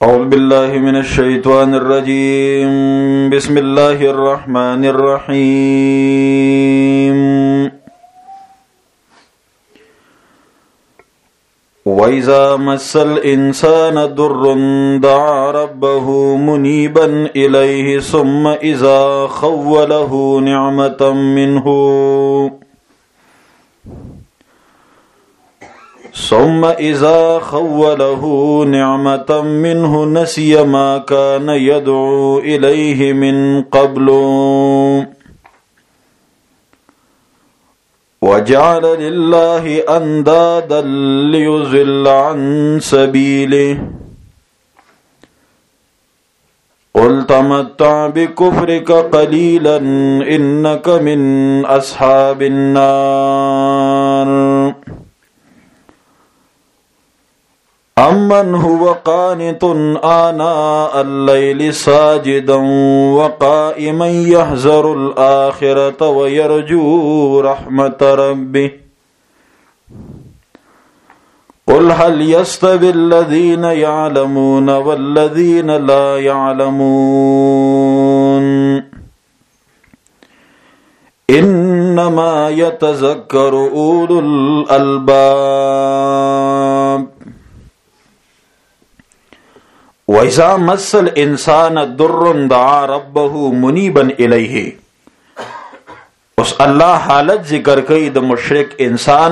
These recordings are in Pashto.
أعوذ بالله من الشيطان الرجيم. بسم الله الرحمن الرحيم. وإذا مس الإنسان ضر دعا ربه منيبا إليه ثم إذا خوله نعمة منه نسي ما كان يدعو إليه من قبل وجعل لله أندادا ليضل عن سبيله قل تمتع بكفرك قليلا إنك من أصحاب النار. أمن هو قانت آناء الليل ساجدا وقائما يحذر الآخرة ويرجو رحمة ربه قل هل يستوي الذين يعلمون والذين لا يعلمون إنما يتذكر أولو الألباب. وَإِذَا مَسَّ الْإِنسَانَ ضُرٌّ دَعَا رَبَّهُ مُنِيبًا إِلَيْهِ. اس الله حالت ذکر کوي د مشرک انسان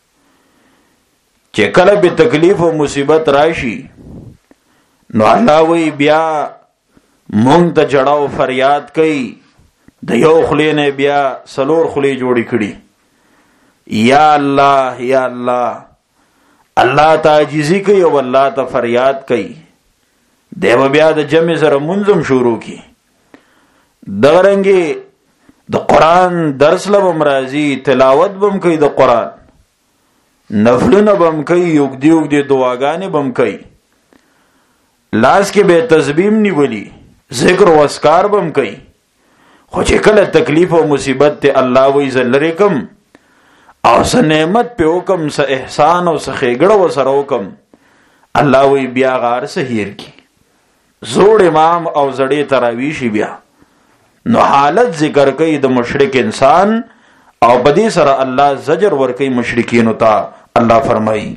چې کله به تکلیف او مصیبت راشي نو الله وی بیا مونږ ته جړاو فریاد کوي د یو خلینه بیا سلور خلی جوړی کړي یا الله یا الله. الله تعجزی کوي او الله ته فریاد کوي. دیو بیا د جمع سره منظم شروع کی دغرنګي د قران درس لوم راځي تلاوت بم کوي د قران نفلونه بم کوي یوګدي دعاګانې بم کوي لاس کې به تسبیح نیولي ذکر او اذکار بم کوي. خو چې کله تکلیف او مصیبت ته الله وې زلریکم او س نعمت په حکم س احسان او س خېګړه و سره حکم الله وې بیا غار سهیر کی زوړ امام او زړې تراویشی بیا نو حالت ذکر کوي د مشرک انسان او بدی سره الله زجر ور کوي مشرکین ته. الله فرمایي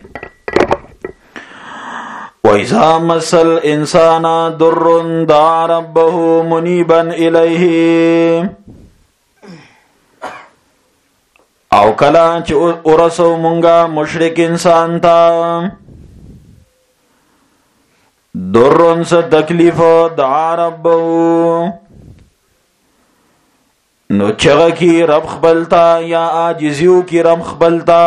وَإِذَا مَسَّ الْإِنسَانَ ضُرٌّ دَعَا رَبَّهُ مُنِيبًا إِلَيْهِ. او کله چې ورسو مونږه مشرک انسان ته درون سے تکلیف دعا ربو نو چغه کی رب خبلتا یا عاجزیو کی رب خبلتا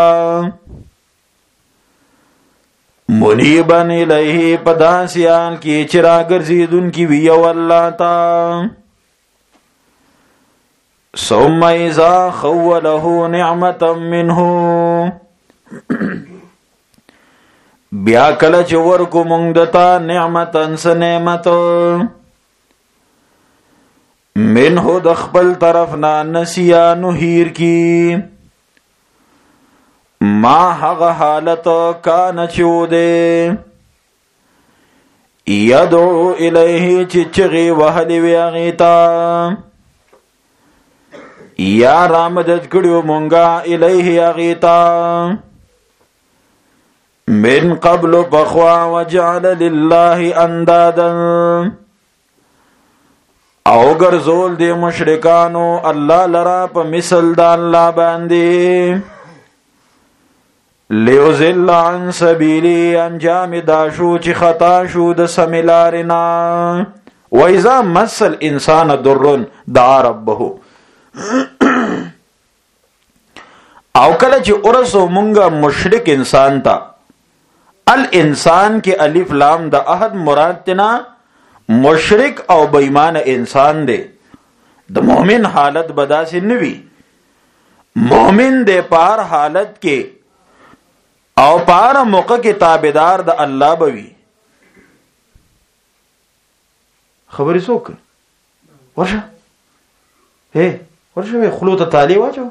منیبن الیہ پداسیان کی چرا گرزیدن کی ویو اللہ تا ثم اذا خوله نعمتا منه بیا کله چې ورکو مونږ دتا نعمتن س نعمت منه د خپل طرف نه نسیا نو هیر کی ما هغه حالت کان چوده یدعو الیه چې چغي وهلی وی غیتا یا رامدد کړو مونږه الیه غیتا من قبل بخوا وجعل لله اندادا او ګرځول دي مشرکانو الله لرا په مثل د الله باندې لیوزل عن سبیلی انجام دا شو چې خطا شو د سمیلارنا. وَإِذَا مَسَّ الْإِنسَانَ ضُرٌّ دَعَا رَبَّهُ. او کله چې ورسو مونږه مشرک انسان ته الانسان کې الف لام د احد مراد تنا مشرک او بېمانه انسان دی. د مؤمن حالت بداسې نوي. مؤمن د پار حالت کې او پار موقع کې تابعدار د الله بوي. خبرې څوک ورشه ورشه خلو ته تالی واچو.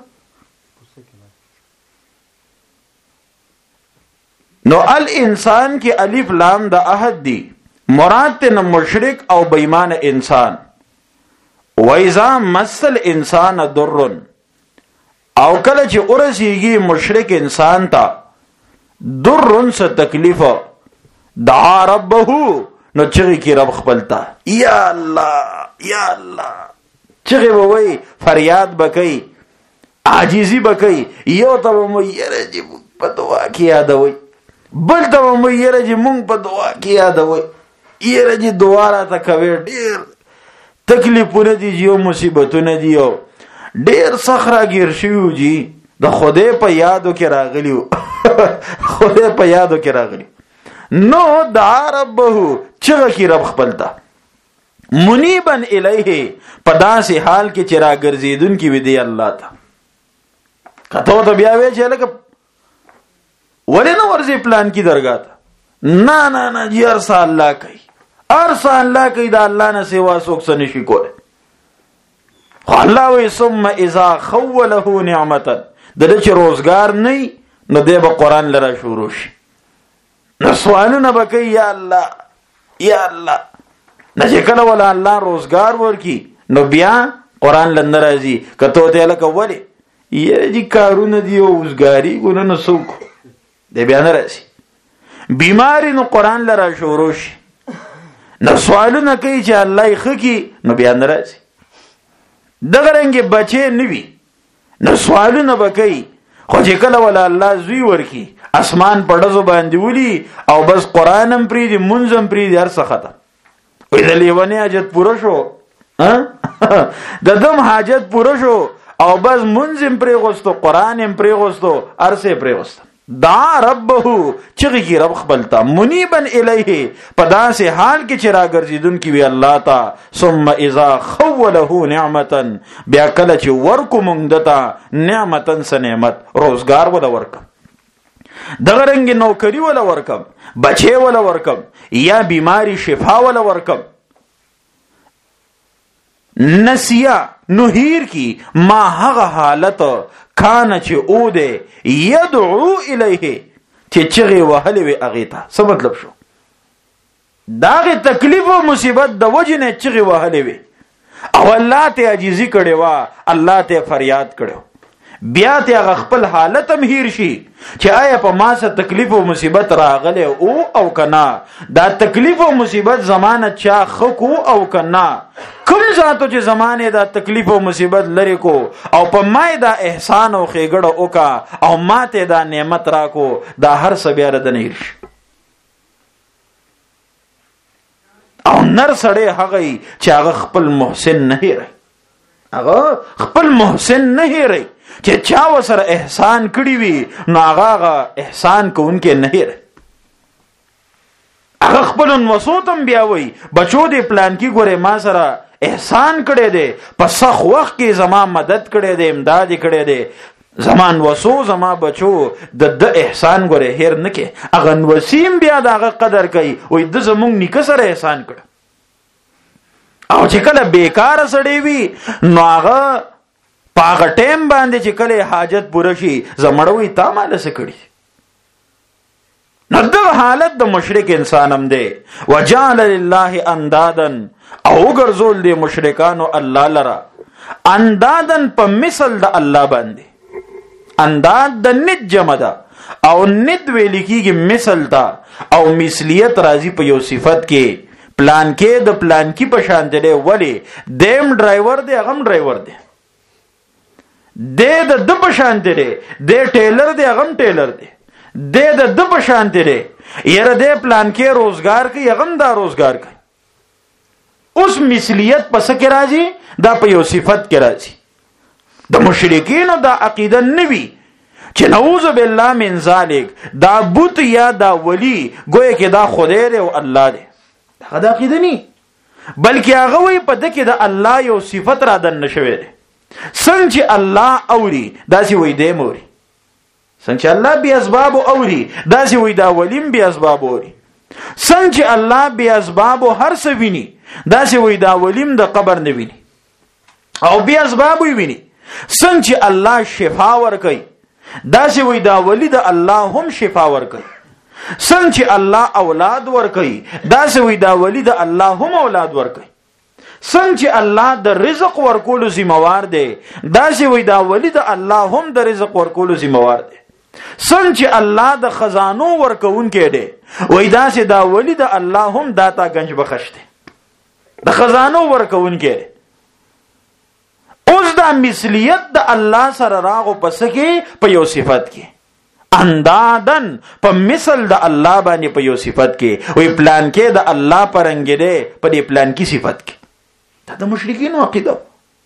نو الانسان کی الف لام د عهد دی مراد ته مشرک او بېمان انسان. وَإِذَا مَسَّ الْإِنسَانَ ضُرٌّ او کله چې ورسیږي مشرک انسان ته ضرٌ څه تکلیف دعا ربه نو چغې کی رب خپلتا یا الله یا الله چغې ووي فریاد بکئی عاجزی بکئی یو ته مو یره چې په دعا کې یادوي بل ته مو یره چې مونږ په دعا کې یادوي یره چې دعا را ته کوي ډیر تکلیفونه دي یو مصیبتونه دي یو ډیر صخره گیر شو جی د خدای په یادو کې راغلیو خدای په یادو کې راغلی نو دعا ربه چغه کی رب خپلتا منیبا الیه پداسې حال کې چې را ګرځیدون کې ودی الله ته کته ته بیا وی چې لکه ولې نو ورځي پلان کې درګه نه نه نه جی ارسال الله کوي ارسال الله کوي دا الله نه سوا څوک څه نشي کوله خو الله وی ثم اذا خوله نعمتا دله چې روزګار نه نو دی به قرآن لره شروع شي نو سوالونه به کوي یا الله یا الله نه چې کله ولا الله روزګار ورکي نو بیا قرآن لنه راځي کته ته لکه ولې یې دي کارونه دی اوسګاری ګونه نو څوک دی بیا نه راځي بیماری نو قرآن لره شروع شي نو سوالونه کوي چې الله یې خکي نو بیا نه راځي دغه رنګ بچي نوي نو سوالونه وکي خو چې کله ولا الله زوی ورکی اسمان پړځو باندې ولي او بس قرانم پری دي منظم پری دي هر څه ختم وې د لیونی حاجت پوره شو د دم حاجت پوره شو او بس منظم پری غوستو قرانم پری غوستو ارسه پری غوستو دعا ربه چغی کی رب خپلتا منیبا الیه پداسې حال کې چې را ګرځیدون کې وی الله تا ثم اذا خوله نعمتا بیا کله چې ورکو مونږ دتا نعمتن س نعمت روزګار ولا ورکم دغه رنګ نوکری ولا ورکم بچي ولا ورکم یا بیماری شفا ولا ورکم نسیا نهیر کی ما هغه حالت کان چې او ده يدعو الیه چې چغه وهلې وي اغه ته څه مطلب شو داغه تکلیف او مصیبت د وجه نه چغه وهلې وي او الله ته عاجزی کړي وا الله ته فریاد کړو بیا ته خپل حالت هم هیر شي چې آیا په ما سره تکلیف او مصیبت راغله او کنا دا تکلیف او مصیبت زمانه چا خکو او کنا کوم ذاتو چې زمانه دا تکلیف او مصیبت لری کو او په ما دا احسان او خېګړه وکا او ماته دا نعمت راکو دا هر څه بیا رد نه هیر شي او نر سړی هغه چې هغه خپل محسن نه هېري هغه خپل محسن نه هېري چې چا وسره احسان کړی وي نو هغه احسان کوونکې نه هېري هغه خپل وسوتم بیا وي بچو دې پلان کې ګوره ما سره احسان کړی دی په سخت وخت کې زما مدد کړی دی امداد کړی دی زمان وسو زما بچو د احسان ګوره هېر نه کې هغه وسیم بیا دغه قدر کوي وای د زمونږ نیکه سره احسان کړ او چې کله بیکار سړی وي نو هغه پاغه ټیم باندې چې کله حاجت پوره شي زمړوي تا مال څه کړی نو د حالت د مشرک انسان هم دی وجعل لله اندادن او ګرځول دي مشرکانو الله لرا اندادن په مثل د الله باندې انداد د ند جمع ده او ند ویل کیږي مثل تا او مثلیت راځي په یو صفت کې پلان کې د پلان کې په شان دی ولی دیم ډرایور دی هغه ډرایور دی د په شان دی د ټیلر دی هغه ټیلر دی د په شان دی یره د پلان کې روزګار کوي هغه دا روزګار کوي اوس مثلیت پس کې راځي دا په یو صفت کې راځي د مشرکین دا عقیده نوی چې نعوذ بالله من ذالک دا بت یا دا ولی گویا کې دا خدای دی او الله دی دا عقیده نی بلکې هغه وی په دکې د الله یو صفت را دن نشوي دی څنګه چې الله اوري داسې وی دی موري څنګه چې الله بی اسباب اوري داسې وی دا ولیم بی اسباب اوري څنګه چې الله بی اسباب هر څه ویني داسې وی دا ولیم د قبر نه ویني او بی اسباب ویني څنګه چې الله شفا ور کوي داسې وی دا ولی د الله هم شفا ور کوي څنګه چې الله اولاد ورکوي داسې وي دا ولی د الله هم اولاد ورکوي. څنګه چې الله د رزق ورکولو ذمہوار دی داسې وي دا ولی د الله هم د رزق ورکولو ذمہوار دی. څنګه چې الله د خزانو ورکوونکی دی وای داسې دا ولی د الله هم داتا گنج بخش دی د خزانو ورکوونکی دی. اوس دا مثلیت د الله سره راغو پس کې په یو صفت کې اندادن په مثل د الله باندې په یو صفت کې وی پلان کې د الله پرنګ دی په دې پلان کې صفت کې. دا د مشرکین عقیده.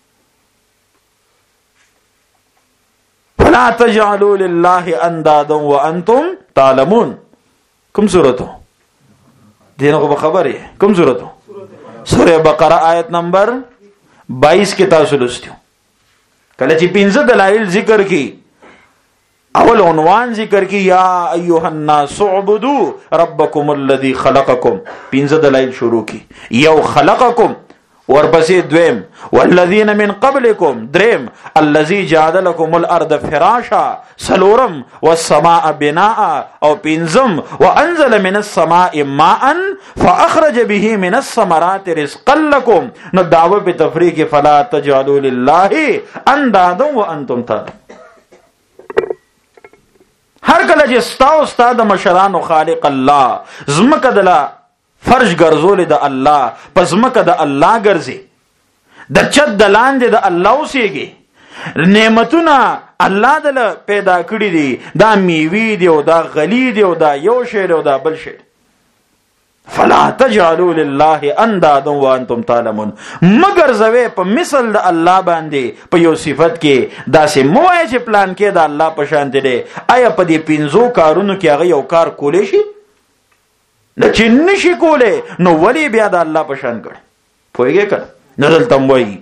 فلا تجعلوا لله اندادا وانتم تعلمون. کوم سورته دینه خبره کوم سورته؟ سوره بقره آیت نمبر 22 کې تاسو لوستو. کله چې 15 دلایل ذکر کی اول عنوان ذکر کی یا ایها الناس اعبدوا ربکم الذی خلقکم 15 دلایل شروع کی. یو خلقکم ورپسې دویم والذین من قبلکم دریم الذی جعل لكم الارض فراشا سلورم والسماء بناء او پنځم وانزل من السماء ماء فاخرج به من الثمرات رزقا لكم. نو دعوه په تفریق فلا تجعلوا لله اندادا وانتم تعلمون. هر کله چې استاد مشرانو خالق الله زمکه دلا فرش ګرځول د الله پس مکه د الله ګرځي د چت د لاندې د الله اوسېږي نعمتونه الله دل پیدا کړی دي دا میوي دی او دا غلی دی او دا یو شی او دا بل شی. فلا تجعلوا لله اندادا وانتم تعلمون. مگر زوی په مثل د الله باندې په یو صفت کې داسې موای چې پلان کې د الله په شان دی. آیا په دې 15 کارونو کې هغه یو کار کولی شي؟ د چې نشي کوله نو ولی بیا د الله په شان کړ پوهیږي کړه. نزل تم وایي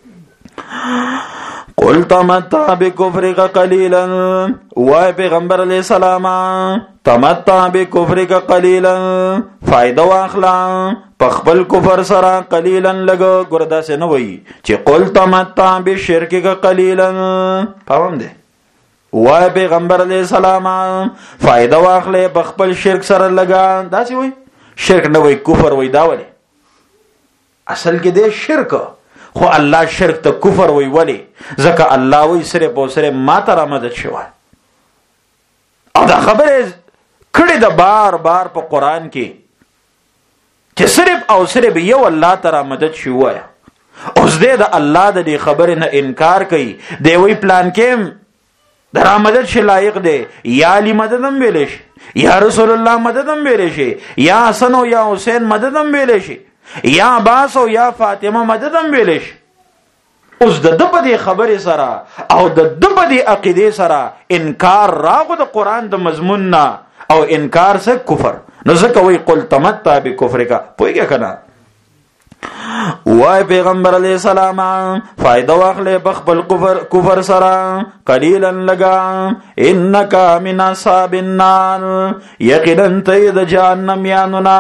قل تمتع بکفرک قلیلا وای پیغمبر علیہ السلام تمتع بکفرک قلیلا فائدہ واخلا په خپل کفر سره قلیلا لګ ګوردا سه نه وایي چې قل تمتع بشرکک قلیلا پاوم دې وای پیغمبر علیہ السلام فائدہ واخلې بخپل شرک سره لگا دا سی وای شرک نه وای کفر وای دا ولی اصل کې دې شرک خو الله شرک ته کفر وای ولی ځکه الله وای سره په سره ما ته مدد شوی او دا خبره کړي د بار بار په قران کې چې صرف او صرف یو الله تعالی مدد شوی. اوس دې د الله د دې خبره نه انکار کوي دی وای پلان کې در مدد شي لایق دی یا علی مددم ویلې شي یا رسول الله مددم ویلې شي یا حسن او یا حسین مددم ویلې شي یا عباس او یا فاطمه مددم ویلې شي. اوس د دې خبرې سره او د دې عقیده سره انکار راغو د قران د مضمون نه او انکار سره کفر. نو ځکه وی قل تمتع بکفرک پوهیږه کنه. وای پیغمبر علیہ السلام فائدہ واخلے بخبل کفر سرا قلیلا لگا انکا من اصحاب النار یقینا تید جہنم یاننا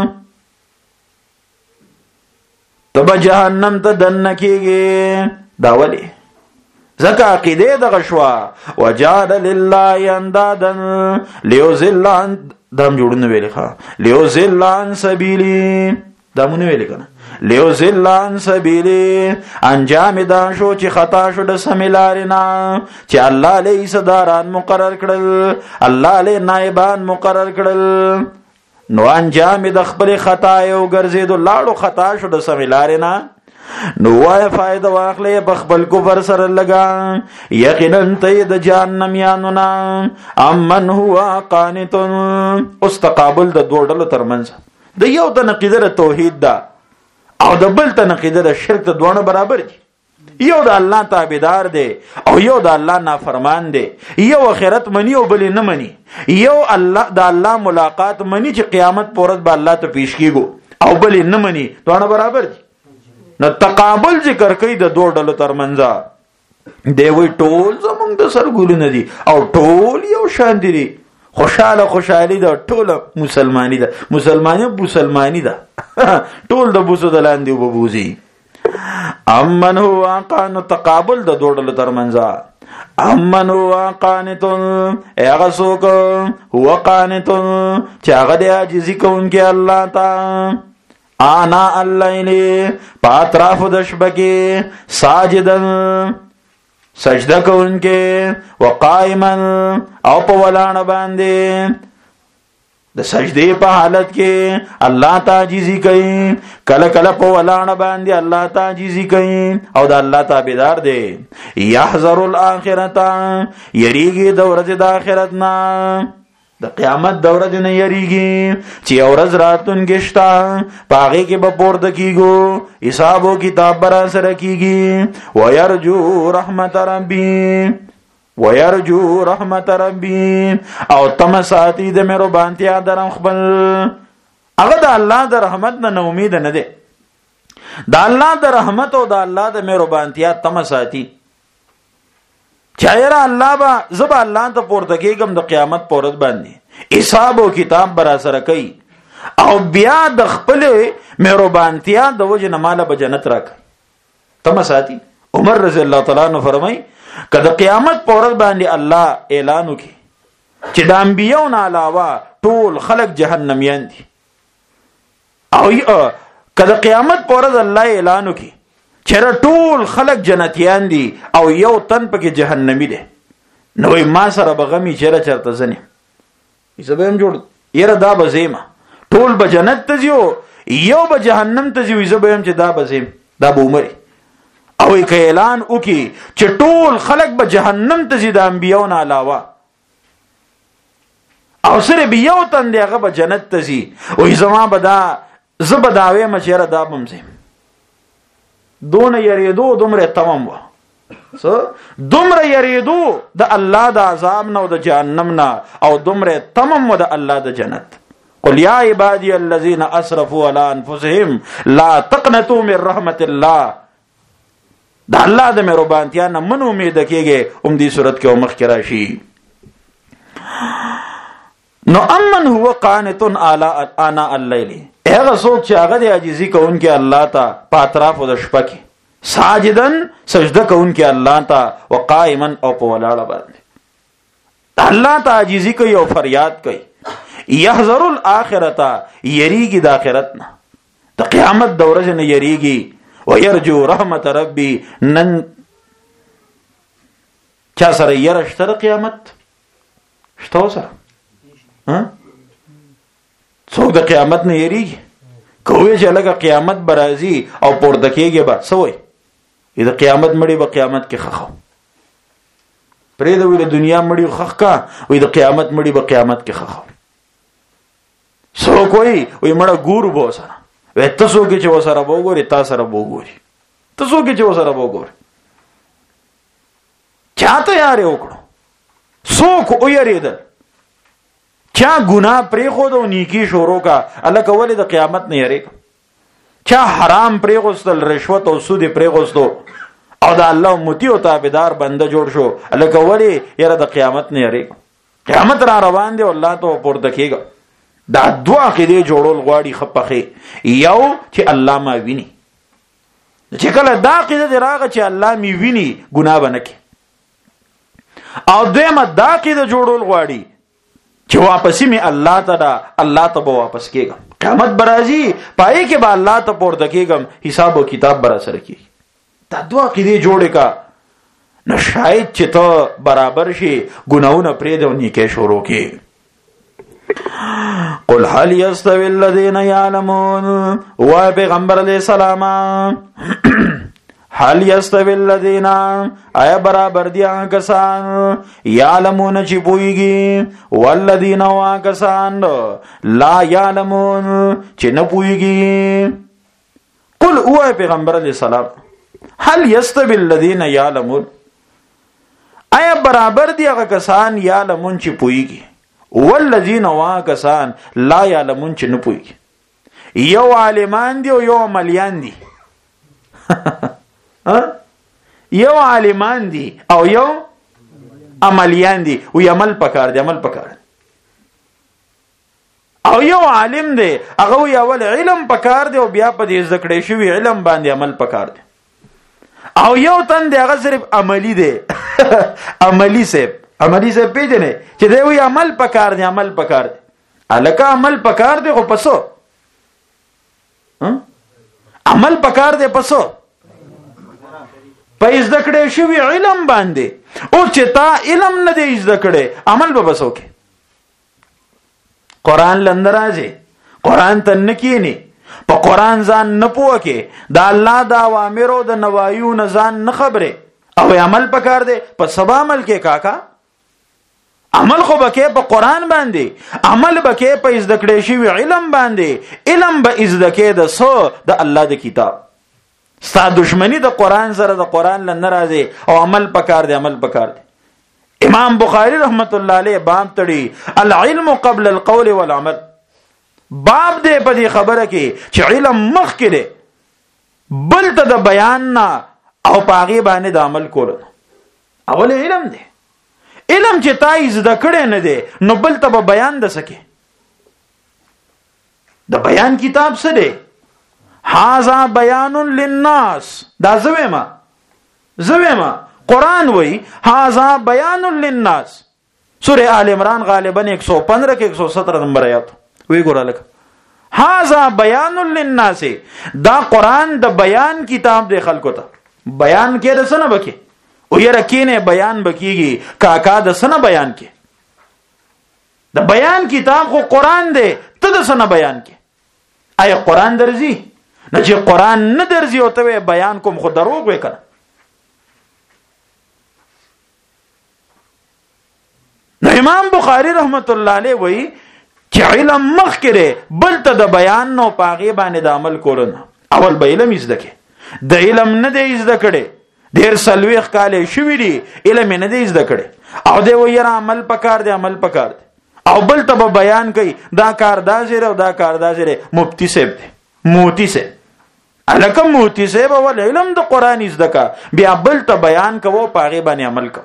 تب جہنم تا دن کیگی داولی زکا عقیده دغشوا وجعل للہ اندادا لیوزلان دام جوڑن ویلی خواه لیوزلان سبیلی دامونه ویلی کنه لیوزلان سبیلی انجام دا شو چې خطا شو د سمیلارینا چې الله له صداران مقرر کړل الله له نائبان مقرر کړل نو انجام د خپل خطا یو ګرځیدو لاړو خطا شو د سمیلارینا نو وای فائدہ واخلې بخبل کفر سره لگا یقینا ته د جهنم یانونا امن هو قانت. اوس تقابل د دوه ډلو ترمنځ د یو د نقیده توحید دا او د بل ته نقیده د شرک ته دوه برابر دي. یو د الله تابعدار دی او یو د الله نافرمان دی. یو آخرت منی او بل نه منی. یو الله د الله ملاقات منی چې قیامت پورت به الله ته پیش کیږي او بل نه منی دوه برابر دي. نو تقابل ذکر کوي د دوه ډلو ترمنځ دی وی ټول زمونږ د سرګولونه دي او ټول یو شان دي. خوشحالی دا ټول مسلمانی دا مسلمانی بوسلمانی دا ټول د بوسو د لاندې وبوزي امن هو قانت تقابل د دوړل ترمنځ امن هو قانت هغه څوک هو قانت چې هغه د عاجزي کوونکی الله ته انا الليل پاتراف د شپه کې ساجدن سجده کوونکی وقائما او په ولاړ باندې د سجدې په حالت کې الله تعجیزی کوي کله کله په ولاړ باندې الله تعجیزی کوي او د الله تابعدار دی یحذر الاخرته یریږي د ورځې د آخرت نه د قیامت د ورځې نه یریږي چې ورځ راتونکې شته په هغې کې به پورته کیږو حساب و کتاب به راسره کیږي ویرجو رحمت ربی ويرجو رحمت ربي او تم ساتي د مهربانتیا درم خپل هغه د الله د رحمت نه امید نه ده د الله د رحمت او د الله د مهربانتیا تم ساتي چایره الله با زب الله ته پورته کېږم د قیامت پورت باندې حساب او کتاب برا سره کوي او بیا د خپل مهربانتیا د وجه نه مال به جنت راک تم ساتي عمر رضی الله تعالی عنہ فرمای کله قیامت پورت باندې الله اعلان وکي چې د انبیانو نه علاوه ټول خلق جهنميان دي او کله قیامت پورت الله اعلان وکي چې ټول خلق جنتیان دي او یو تن پکې جهنمی دي نو ما سره بغمی چرته ځنه زبم جوړ یره دا بزیمه ټول به جنت ته ځو یو به جهنم ته ځو زبم چې دا بزیم دا به عمر او یک اعلان وکي چې ټول خلق به جهنم ته ځي د انبیانو نه علاوه او سره به یو تن دی هغه به جنت ته ځي او زما به دا زبداوي مچره دا بمځم دون یریدو دومره تمام و سو دومره یریدو د الله د عذاب نه او د جهنم نه او دومره تمام و د الله د جنت قل یا عبادی الذین اسرفوا علی انفسهم لا تقنطوا من رحمت الله د الله د مهربانتیا نه من امید کېږي دې صورت کې مخ کې راشي نو امن هو قانت انا الليل هغه څوک چې هغه د عاجزي کوونکی الله ته په اطراف د شپه کې ساجدن سجده کوونکی الله ته وقائما او په ولاړه باندې الله ته عاجزي کوي او فریاد کوي يحذر الاخرته یریږي د آخرت نه د قیامت د ورځې نه یریږي ويرجو رحمت ربي نن چا سره يرشتر قیامت شته سره څوک د قیامت نه یریږي کوی چې لکه قیامت برازي او پورته کېږي به سوې د قیامت مړي به قیامت کې خخو پرې د ویل دنیا مړي خخ کا وې د قیامت مړي به قیامت کې خخو سو کوئی وې مړه ګور بو سره وې تاسو کې چې وسره وګوري تاسو سره وګوري تاسو کې چې وسره وګوري چاته یاره وکړو سو کو یریدل چا گناہ پری خود او نیکی شروع کا الله کولې د قیامت نه یری چا حرام پری غوستل رشوت او سود پری غوستو او د الله امتی او تابعدار بنده جوړ شو الله کولې یره د قیامت نه یری قیامت را روان دی الله ته پورته کېږي دا دعا کې دی جوړول غواړي خپخه یو چې الله ما ویني چې کله دا قیده دی راغی چې الله می ویني ګناه بنکي او دیمه دا قیده جوړول غواړي چې واپسی می الله ته دا الله ته به واپس کېږم قیامت برازي پای کې به الله ته پورته کېږم حساب او کتاب برا سره کېږي دا دعا کې دی جوړه کا نو شاید چې ته برابر شي ګناونه پرې د نیکه شروع کې قل هل يستوي الذين يعلمون و پیغمبر علیہ السلام هل يستوي الذين اي برابر دي کسان يعلمون چې پويږي والذين واکسان لا يعلمون چې نه پويږي قل هو پیغمبر علیہ السلام هل يستوي الذين يعلمون اي برابر دي کسان يعلمون چې پويږي والذین واکسان لا یعلمون چې نه پوهیږي یو عالمان دي او یو عملیان دي یو عالمان دي او یو عملیان دي او عمل پکار دي عمل پکار او یو عالم دی هغه یو ول علم پکار دی او بیا په دې ذکر شوی علم باندې عمل پکار دی او یو تن دی هغه صرف عملی دی عملی سیب پیژنې چې دی وی عمل پکار دی الکه عمل پکار دی خو پسو عمل پکار دی پسو په زده کړې شوی علم باندې او چې تا علم نه دی زده کړې عمل به بسو کې قران لندرازي قران ته نکینی په قران ځان نه پوکې دا الله دا اوامر او د نواهیو نه ځان نه خبره او عمل پکار دی په سبا عمل کې کاکا عمل خو بکې په قران باندې عمل بکې په زده کړې شوی علم باندې علم به زده کې د سو د الله د کتاب ستا دشمنی د قران سره د قران لن راځي او عمل پکار دی امام بخاری رحمت الله علیه باب تړي العلم قبل القول والعمل باب دې په دې خبره کې چې علم مخ کې دی بل ته د بیان نه او پاغي باندې د عمل کول اول علم دی علم چې تای زده کړې نه دی نو بل ته بیان د سکے د بیان کتاب څه دی هاذا بیان للناس دا زویما قرآن وی هاذا بیان للناس سورہ آل عمران غالباً 115 کے 117 نمبر آیات وی ګوره لکه هاذا بیان للناس دا قرآن د بیان کتاب دی خلکو ته بیان کې د سنه بکی او یې رکینه بیان بکیږي کاکا د سنه بیان کې د بیان کتاب خو قرآن دی ته د سنه بیان کې آیا قرآن درځي نه چې قرآن نه درځي او ته بیان کوم خو دروغ وکړه نو امام بخاری رحمت الله علیه وی چې علم مخ کړي بل ته د بیان نو پاغي باندې د عمل کولنه اول به علم زده کې د علم نه دی زده کړي ډیر سلويخ کاله شوی دی علم نه دی زده کړي او دی ویره عمل پکار دی او بل ته بیان کوي دا کار دا زیره او دا کار دا زیره مفتی صاحب دی موتی صاحب الکه موتی صاحب ول علم د قران زده کا بیا بل ته بیان کوو پاغي باندې عمل کو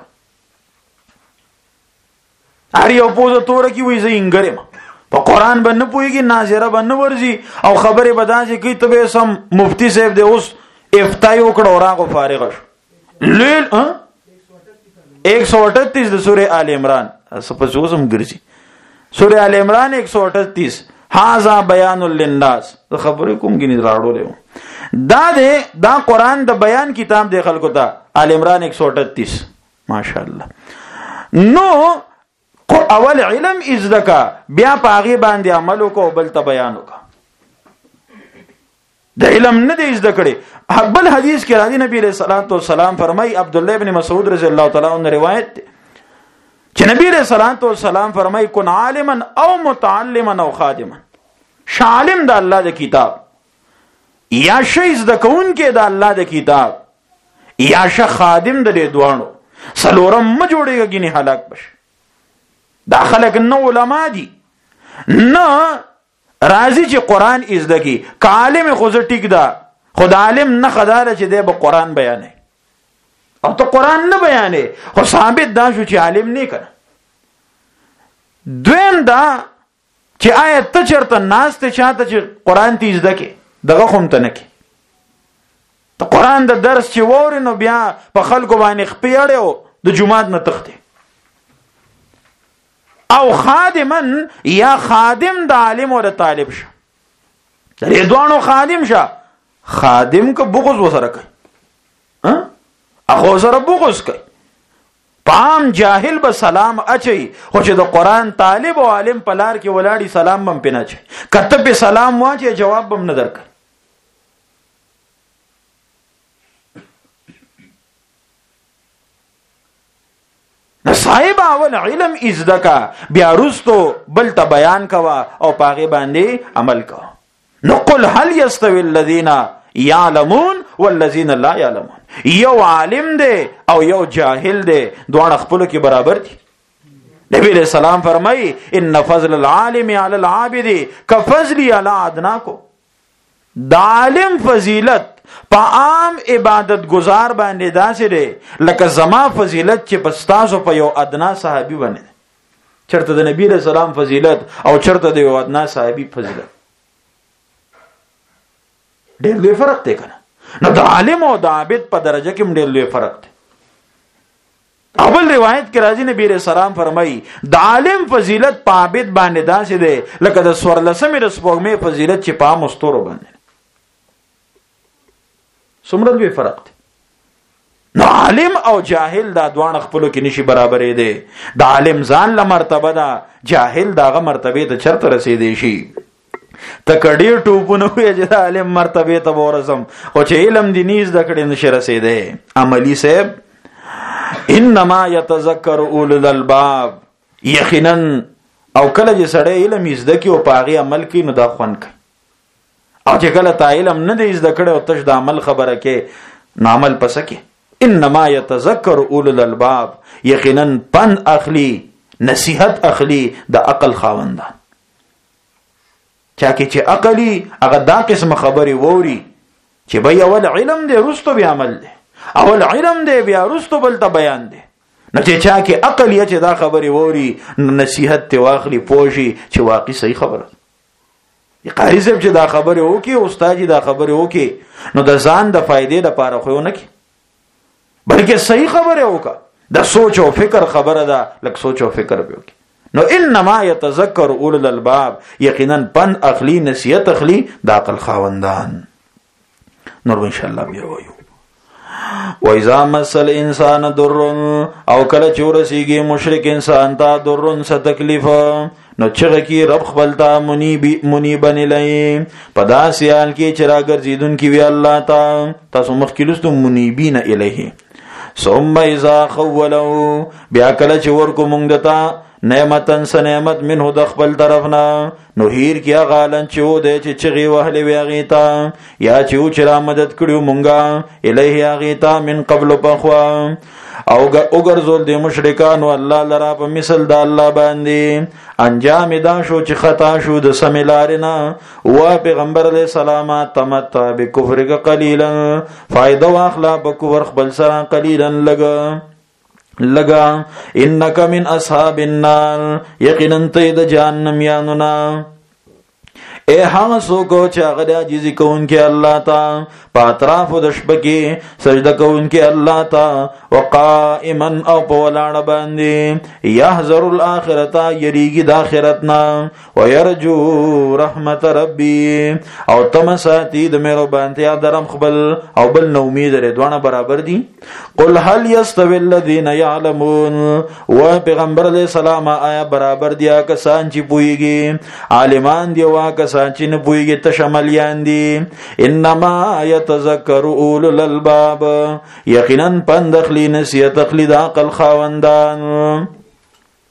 هر یو پوزه تور کی وې زینګره په قران باندې پويږي ناظره باندې ورزي او خبره بداځي کوي ته سم مفتی صاحب دی اوس افتای وکړه اوراغه فارغ شو لیل 138 د سوره آل عمران سپسوسم ګرځي سوره آل عمران 138 هاذا بیان للناس خبره کوم غني راړو دا قران د بیان کتاب دی خلکو ته آل عمران 138 ماشاءالله نو اول علم ازدکا بیا پاغي باندې عمل وکاو بل ته بیان وکاو د علم نه دی زده کړي بل حدیث کې راځي نبی رسول الله والسلام فرمای عبد الله ابن مسعود رضی الله تعالی عنہ روایت چې نبی رسول الله والسلام فرمای کن عالما او متعلما او خادما شالم د الله د کتاب یا شی زده کون کې د الله د کتاب یا ش خادم د دې دوانو سلورم م جوړيږي غني هلاک بش دا خلق نو علماء دي نه راضی چې قران ازده کی عالم خو زه ټیک دا خدای عالم نه خدای چې دی به قران بیانې او ته قران نه بیانې خو ثابت دا شو چې عالم نه کړه دویم دا چې آیت ته چرته ناس ته چاته چې قران ته ازده کی دغه خوم ته نه کی ته قران د درس چې ووري نو بیا په خلکو باندې خپېړې د جمعات نه تخته او خادمن یا خادم د عالم او د طالب شه درې دوانو خادم شه خادم که بغض وسره کوي اخو سره بغض کوي پام جاهل به سلام اچي خو چې د قران طالب او عالم په لار کې ولاړی سلام بم پنه چي کته په سلام واچي جواب بم نه درک صاحب اول علم ازدکا بیا رستو بل ته بیان کوا او پاغي باندې عمل کوا نقل هل يستوي الذين يعلمون والذين لا يعلمون یو عالم دی او یو جاهل دی دوه خپل کې برابر دي نبی علیہ السلام فرمای ان فضل العالم على العابد كفضل على ادناکو د عالم فضیلت په عام عبادت گزار باندې داسې دی لکه زما فضیلت چې پستاسو په یو ادنا صحابي باندې چرته د نبی رسول الله فضیلت او چرته د یو ادنا صحابي فضیلت ډېر لوی فرق دی کنه نو د عالم او د عابد په درجه کې ډېر لوی فرق دی. اول روایت کې راځي نبی رسول سلام فرمایي د عالم فضیلت په عابد باندې داسې دی لکه د سورلسمې د سپوږمۍ فضیلت چې په مستورو باندې. څومره لوی فرق دی. نو عالم او جاهل دا دوان خپلو کې نشي برابرې دي. د عالم ځان له مرتبه ده، جاهل داغه مرتبه ته چرته رسیدي شي. تکړیر ټوپونه وي چې د عالم مرتبه ته ورسم، خو چې علم دې نیز د کړي نشي رسیدي. عملی صاحب انما يتذكر اولو الالباب، یقینا او کله چې سړی علم زده کی او پاغي عمل کوي نو دا خوان کوي. او چې کله تا علم نه دی زده کړي او تش د عمل خبره کې نو عمل پسکه. انما يتذكر اولو الالباب، یقینا پن اخلی نصیحت اخلی د عقل خاوندان. چا کې چې عقلی هغه دا قسم خبري ووري چې بیا ول علم دې رستو بیا عمل دی، اول علم دې بیا رستو بل ته بیان دی. نو چې چا کې عقل یې چې دا خبري ووري نصیحت ته واخلي پوجي چې واقعي صحیح خبره. قاری صاحب چې دا خبره وکي، استاد دا خبره وکي، نو د ځان د فائدې لپاره خو نه کی، بلکې صحیح خبره وکا. د سوچ او فکر خبره ده، لکه سوچ او فکر به وکي. نو انما يتذكر اولو الالباب، یقینا پن اخلی نصیحت اخلی د عقل خاوندان. نور ان شاء الله بیا وایو. وَإِذَا مَسَّ الْإِنسَانَ ضُرٌّ، او کله چې ورسیږي مشرک انسان ته ضرٌ څه تکلیف، نو چغه کی رب خپلتا منیبن الی، په داسې حال کې چې راګرځیدونکي وي الله ته. تاسو مخکې لوستو منیبین الیه. ثم اذا خولوا، بیا کله چې ورکو مونږ دته نعمتن سنعمت منه د خپل طرفنا، نو هیر کیا غالن چو دے چې چغي وهلې وی غیتا، یا چې چې را مدد کړیو مونږه الیه غیتا من قبل پخوا، او وګرځول د مشرکانو الله لرا په مثل د الله باندې. انجام دا شو چې خطا شو د سمیلارینا، او پیغمبر علیہ السلام تمتع بکفرک قلیلا، فائدہ واخلا په کفر خپل سره قلیلا لگا. انک من اصحاب النار، یقینا ته د جهنم یانونا. اے هغه څوک چې هغه د عاجزي کوونکي الله ته، په اطرافو د شپه کې سجده کوونکي الله ته، وقائما او په ولاړه باندې، یحذر الاخرته یریږي د آخرتنا، ويرجو رحمت ربي او تمساتی د مهربانتیا درم خپل، او بل نو امید لري دوانه برابر دي. قل هل يستوي الذين يعلمون، و پیغمبر علیہ السلام آیا برابر دي کسان چې پويږي، عالمان دي وا کسان چې نه پويږي تشملیان دي. انما يتذكر اولو الالباب، یقینا پندخلی نصیحت اخلی د عقل خاوندان.